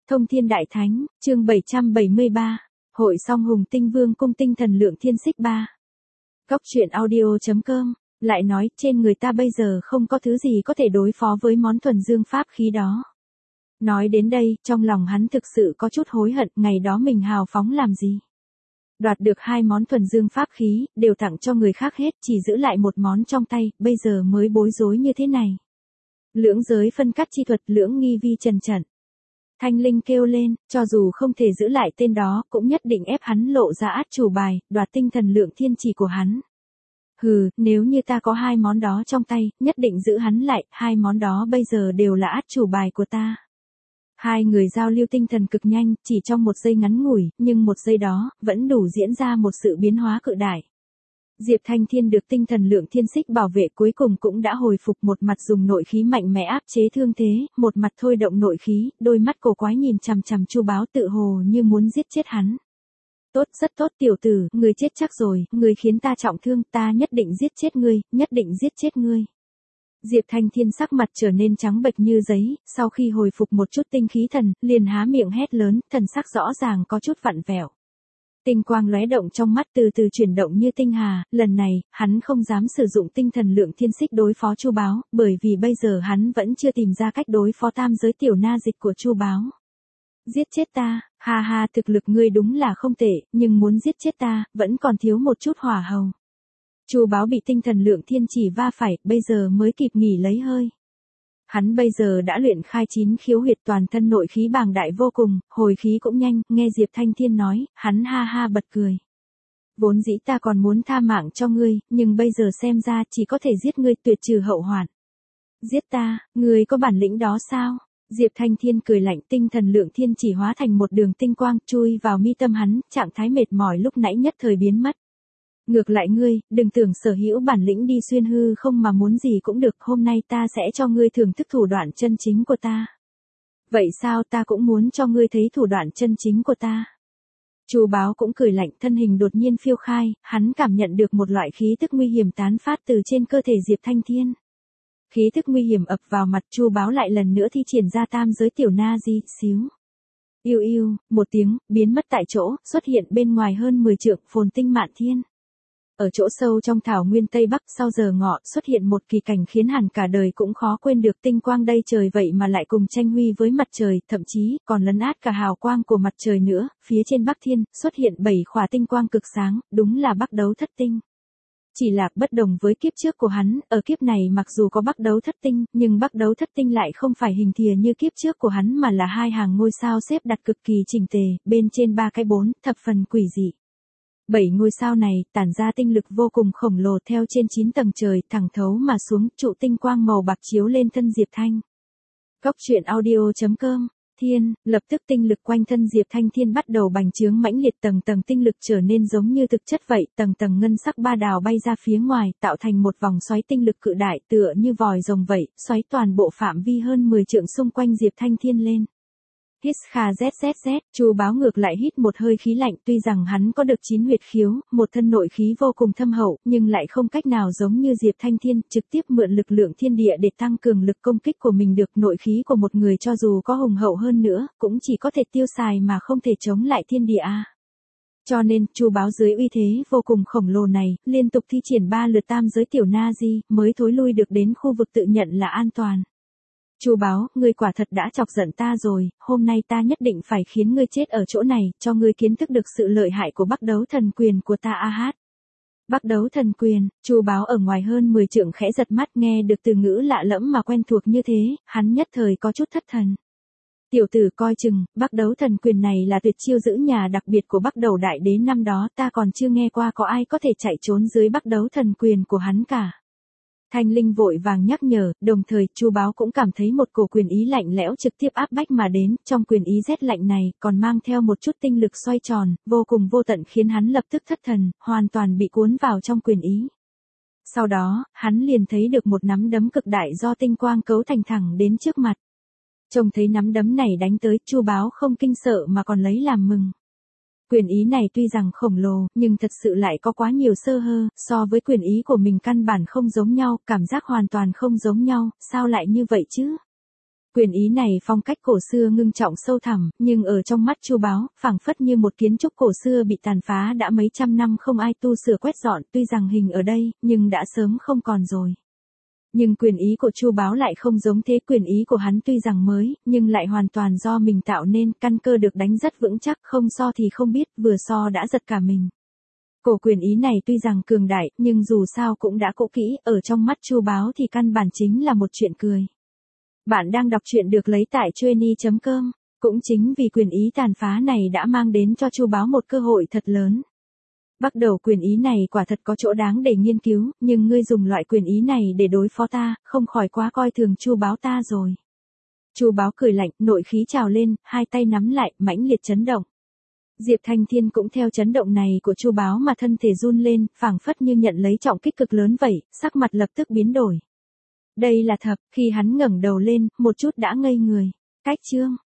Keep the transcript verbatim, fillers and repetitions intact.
Thông Thiên Đại Thánh, chương bảy trăm bảy mươi ba, Hội Song Hùng Tinh Vương cung tinh thần lượng thiên xích ba. Góc truyện audio chấm com, lại nói, trên người ta bây giờ không có thứ gì có thể đối phó với món thuần dương pháp khí đó. Nói đến đây, trong lòng hắn thực sự có chút hối hận, ngày đó mình hào phóng làm gì. Đoạt được hai món thuần dương pháp khí, đều tặng cho người khác hết, chỉ giữ lại một món trong tay, bây giờ mới bối rối như thế này. Lưỡng giới phân cắt chi thuật, lưỡng nghi vi trần trận. Thanh Linh kêu lên, cho dù không thể giữ lại tên đó, cũng nhất định ép hắn lộ ra át chủ bài, đoạt tinh thần lượng thiên chỉ của hắn. Hừ, nếu như ta có hai món đó trong tay, nhất định giữ hắn lại, hai món đó bây giờ đều là át chủ bài của ta. Hai người giao lưu tinh thần cực nhanh, chỉ trong một giây ngắn ngủi, nhưng một giây đó, vẫn đủ diễn ra một sự biến hóa cự đại. Diệp Thanh Thiên được tinh thần lượng thiên xích bảo vệ cuối cùng cũng đã hồi phục, một mặt dùng nội khí mạnh mẽ áp chế thương thế, một mặt thôi động nội khí, đôi mắt cổ quái nhìn chằm chằm Chu Báo tự hồ như muốn giết chết hắn. Tốt, rất tốt tiểu tử, ngươi chết chắc rồi, ngươi khiến ta trọng thương, ta nhất định giết chết ngươi, nhất định giết chết ngươi. Diệp Thanh Thiên sắc mặt trở nên trắng bệch như giấy, sau khi hồi phục một chút tinh khí thần, liền há miệng hét lớn, thần sắc rõ ràng có chút vặn vẹo. Tinh quang lóe động trong mắt từ từ chuyển động như tinh hà, lần này, hắn không dám sử dụng tinh thần lượng thiên xích đối phó Chu Báo, bởi vì bây giờ hắn vẫn chưa tìm ra cách đối phó tam giới tiểu na dịch của Chu Báo. Giết chết ta, ha ha, thực lực ngươi đúng là không tệ, nhưng muốn giết chết ta, vẫn còn thiếu một chút hỏa hầu. Chu Báo bị tinh thần lượng thiên chỉ va phải, bây giờ mới kịp nghỉ lấy hơi. Hắn bây giờ đã luyện khai chín khiếu huyệt, toàn thân nội khí bàng đại vô cùng, hồi khí cũng nhanh, nghe Diệp Thanh Thiên nói, hắn ha ha bật cười. Vốn dĩ ta còn muốn tha mạng cho ngươi, nhưng bây giờ xem ra chỉ có thể giết ngươi, tuyệt trừ hậu hoạn. Giết ta, ngươi có bản lĩnh đó sao? Diệp Thanh Thiên cười lạnh, tinh thần lượng thiên chỉ hóa thành một đường tinh quang chui vào mi tâm hắn, trạng thái mệt mỏi lúc nãy nhất thời biến mất. Ngược lại ngươi, đừng tưởng sở hữu bản lĩnh đi xuyên hư không mà muốn gì cũng được, hôm nay ta sẽ cho ngươi thưởng thức thủ đoạn chân chính của ta. Vậy sao, ta cũng muốn cho ngươi thấy thủ đoạn chân chính của ta. Chu Báo cũng cười lạnh, thân hình đột nhiên phiêu khai, hắn cảm nhận được một loại khí tức nguy hiểm tán phát từ trên cơ thể Diệp Thanh Thiên. Khí tức nguy hiểm ập vào mặt, Chu Báo lại lần nữa thi triển ra tam giới tiểu na di, xíu. Yêu yêu, một tiếng, biến mất tại chỗ, xuất hiện bên ngoài hơn mười trượng, phồn tinh mạn thiên. Ở chỗ sâu trong thảo nguyên Tây Bắc, sau giờ ngọ, xuất hiện một kỳ cảnh khiến hẳn cả đời cũng khó quên được, tinh quang đây trời vậy mà lại cùng tranh huy với mặt trời, thậm chí, còn lấn át cả hào quang của mặt trời nữa, phía trên Bắc Thiên, xuất hiện bảy khỏa tinh quang cực sáng, đúng là Bắc Đấu Thất Tinh. Chỉ là bất đồng với kiếp trước của hắn, ở kiếp này mặc dù có Bắc Đấu Thất Tinh, nhưng Bắc Đấu Thất Tinh lại không phải hình thìa như kiếp trước của hắn mà là hai hàng ngôi sao xếp đặt cực kỳ chỉnh tề, bên trên ba cái bốn, thập phần quỷ dị. Bảy ngôi sao này, tản ra tinh lực vô cùng khổng lồ theo trên chín tầng trời, thẳng thấu mà xuống, trụ tinh quang màu bạc chiếu lên thân Diệp Thanh. Góc truyện audio chấm com, thiên, lập tức tinh lực quanh thân Diệp Thanh Thiên bắt đầu bành trướng mãnh liệt, tầng tầng tinh lực trở nên giống như thực chất vậy, tầng tầng ngân sắc ba đào bay ra phía ngoài, tạo thành một vòng xoáy tinh lực cự đại tựa như vòi rồng vậy, xoáy toàn bộ phạm vi hơn mười trượng xung quanh Diệp Thanh Thiên lên. Hít kha zzz, Chu Báo ngược lại hít một hơi khí lạnh, tuy rằng hắn có được chín huyệt khiếu, một thân nội khí vô cùng thâm hậu, nhưng lại không cách nào giống như Diệp Thanh Thiên, trực tiếp mượn lực lượng thiên địa để tăng cường lực công kích của mình được. Nội khí của một người cho dù có hùng hậu hơn nữa, cũng chỉ có thể tiêu xài mà không thể chống lại thiên địa a. Cho nên, Chu Báo dưới uy thế vô cùng khổng lồ này, liên tục thi triển ba lượt tam giới tiểu na di, mới thối lui được đến khu vực tự nhận là an toàn. Chu Báo, ngươi quả thật đã chọc giận ta rồi, hôm nay ta nhất định phải khiến ngươi chết ở chỗ này, cho ngươi kiến thức được sự lợi hại của Bắc Đấu Thần Quyền của ta a hát. Bắc Đấu Thần Quyền, Chu Báo ở ngoài hơn mười trượng khẽ giật mắt, nghe được từ ngữ lạ lẫm mà quen thuộc như thế, hắn nhất thời có chút thất thần. Tiểu tử coi chừng, Bắc Đấu Thần Quyền này là tuyệt chiêu giữ nhà đặc biệt của Bắc Đầu Đại Đế năm đó, ta còn chưa nghe qua có ai có thể chạy trốn dưới Bắc Đấu Thần Quyền của hắn cả. Thanh Linh vội vàng nhắc nhở, đồng thời Chu Báo cũng cảm thấy một cổ quyền ý lạnh lẽo trực tiếp áp bách mà đến, trong quyền ý rét lạnh này còn mang theo một chút tinh lực xoay tròn, vô cùng vô tận khiến hắn lập tức thất thần, hoàn toàn bị cuốn vào trong quyền ý. Sau đó, hắn liền thấy được một nắm đấm cực đại do tinh quang cấu thành thẳng đến trước mặt. Trông thấy nắm đấm này đánh tới, Chu Báo không kinh sợ mà còn lấy làm mừng. Quyền ý này tuy rằng khổng lồ, nhưng thật sự lại có quá nhiều sơ hơ, so với quyền ý của mình căn bản không giống nhau, cảm giác hoàn toàn không giống nhau, sao lại như vậy chứ? Quyền ý này phong cách cổ xưa ngưng trọng sâu thẳm, nhưng ở trong mắt Chu Báo, phảng phất như một kiến trúc cổ xưa bị tàn phá đã mấy trăm năm không ai tu sửa quét dọn, tuy rằng hình ở đây, nhưng đã sớm không còn rồi. Nhưng quyền ý của Chu Báo lại không giống thế, quyền ý của hắn tuy rằng mới, nhưng lại hoàn toàn do mình tạo nên, căn cơ được đánh rất vững chắc, không so thì không biết, vừa so đã giật cả mình. Cổ quyền ý này tuy rằng cường đại, nhưng dù sao cũng đã cũ kỹ, ở trong mắt Chu Báo thì căn bản chính là một chuyện cười. Bạn đang đọc truyện được lấy tại chuyenny chấm com. Cũng chính vì quyền ý tàn phá này đã mang đến cho Chu Báo một cơ hội thật lớn. Bắt đầu quyền ý này quả thật có chỗ đáng để nghiên cứu, nhưng ngươi dùng loại quyền ý này để đối phó ta, không khỏi quá coi thường Chu Báo ta rồi. Chu Báo cười lạnh, nội khí trào lên, hai tay nắm lại, mãnh liệt chấn động. Diệp Thanh Thiên cũng theo chấn động này của Chu Báo mà thân thể run lên, phảng phất như nhận lấy trọng kích cực lớn vậy, sắc mặt lập tức biến đổi. Đây là thật, khi hắn ngẩng đầu lên, một chút đã ngây người. Cách chương